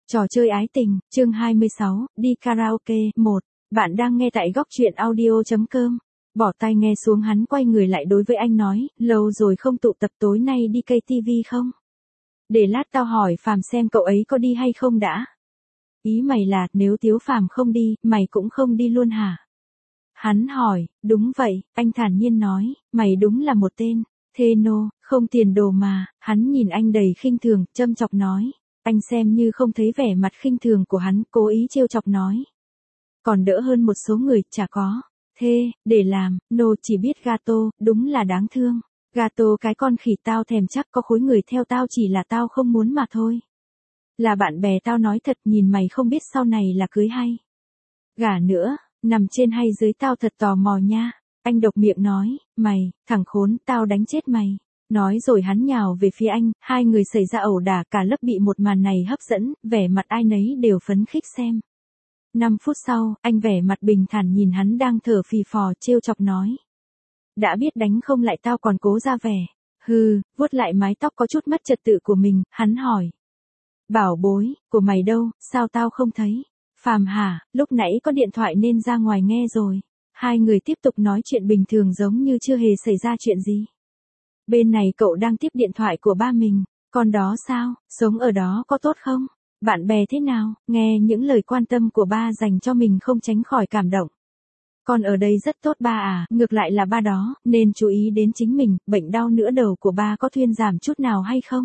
Trò chơi ái tình, chương 26, đi karaoke, 1. Bạn đang nghe tại góc truyện audio.com. Bỏ tai nghe xuống, hắn quay người lại đối với anh nói, lâu rồi không tụ tập, tối nay đi KTV không? Để lát tao hỏi Phàm xem cậu ấy có đi hay không đã. Ý mày là, nếu Tiếu Phàm không đi, mày cũng không đi luôn hả? Hắn hỏi, đúng vậy, anh thản nhiên nói, mày đúng là một tên, thê nô, không tiền đồ mà. Hắn nhìn anh đầy khinh thường, châm chọc nói. Anh xem như không thấy vẻ mặt khinh thường của hắn, cố ý trêu chọc nói. Còn đỡ hơn một số người, chả có. Thê, để làm, nô chỉ biết gato, đúng là đáng thương. Gato cái con khỉ, tao thèm chắc có khối người theo tao, chỉ là tao không muốn mà thôi. Là bạn bè tao nói thật, nhìn mày không biết sau này là cưới hay gả nữa, nằm trên hay dưới tao thật tò mò nha. Anh độc miệng nói, mày, thằng khốn, tao đánh chết mày. Nói rồi hắn nhào về phía anh, hai người xảy ra ẩu đả, cả lớp bị một màn này hấp dẫn, vẻ mặt ai nấy đều phấn khích xem. 5 phút sau, anh vẻ mặt bình thản nhìn hắn đang thở phì phò, trêu chọc nói. Đã biết đánh không lại tao còn cố ra vẻ. Hừ, vuốt lại mái tóc có chút mất trật tự của mình, hắn hỏi. Bảo bối, của mày đâu, sao tao không thấy? Phàm hả, lúc nãy có điện thoại nên ra ngoài nghe rồi. Hai người tiếp tục nói chuyện bình thường giống như chưa hề xảy ra chuyện gì. Bên này cậu đang tiếp điện thoại của ba mình, còn đó sao, sống ở đó có tốt không? Bạn bè thế nào? Nghe những lời quan tâm của ba dành cho mình không tránh khỏi cảm động. Con ở đây rất tốt ba à, ngược lại là ba đó, nên chú ý đến chính mình, bệnh đau nửa đầu của ba có thuyên giảm chút nào hay không?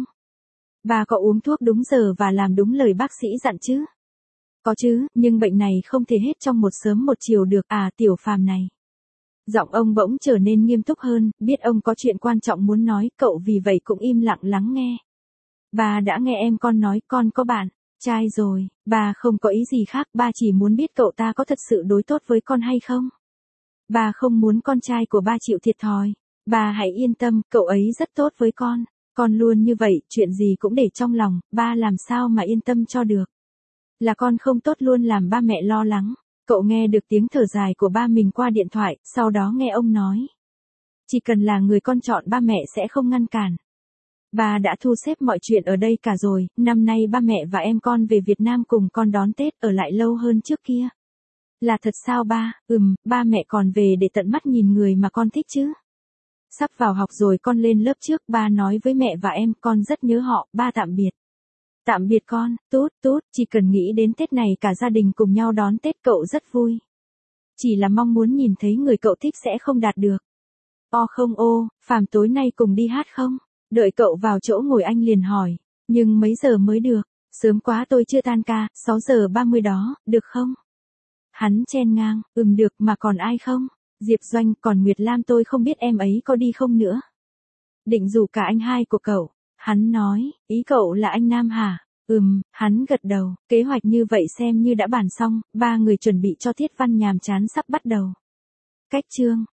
Ba có uống thuốc đúng giờ và làm đúng lời bác sĩ dặn chứ? Có chứ, nhưng bệnh này không thể hết trong một sớm một chiều được à, Tiểu Phàm này. Giọng ông bỗng trở nên nghiêm túc hơn, biết ông có chuyện quan trọng muốn nói, cậu vì vậy cũng im lặng lắng nghe. Ba đã nghe em con nói con có bạn trai rồi, ba không có ý gì khác, ba chỉ muốn biết cậu ta có thật sự đối tốt với con hay không. Ba không muốn con trai của ba chịu thiệt thòi. Ba hãy yên tâm, cậu ấy rất tốt với con luôn như vậy, chuyện gì cũng để trong lòng, ba làm sao mà yên tâm cho được. Là con không tốt luôn làm ba mẹ lo lắng. Cậu nghe được tiếng thở dài của ba mình qua điện thoại, sau đó nghe ông nói. Chỉ cần là người con chọn, ba mẹ sẽ không ngăn cản. Ba đã thu xếp mọi chuyện ở đây cả rồi, năm nay ba mẹ và em con về Việt Nam cùng con đón Tết, ở lại lâu hơn trước kia. Là thật sao ba? Ba mẹ còn về để tận mắt nhìn người mà con thích chứ. Sắp vào học rồi, con lên lớp trước, ba nói với mẹ và em, con rất nhớ họ, ba tạm biệt. Tạm biệt con, tút, chỉ cần nghĩ đến Tết này cả gia đình cùng nhau đón Tết cậu rất vui. Chỉ là mong muốn nhìn thấy người cậu thích sẽ không đạt được. Không Phàm tối nay cùng đi hát không? Đợi cậu vào chỗ ngồi anh liền hỏi. Nhưng mấy giờ mới được? Sớm quá tôi chưa tan ca, 6 giờ 30 đó, được không? Hắn chen ngang, được mà còn ai không? Diệp Doanh, còn Nguyệt Lam tôi không biết em ấy có đi không nữa. Định rủ cả anh hai của cậu. Hắn nói, ý cậu là anh Nam hả? Hắn gật đầu, kế hoạch như vậy xem như đã bàn xong, ba người chuẩn bị cho tiết văn nhàm chán sắp bắt đầu. Cách chương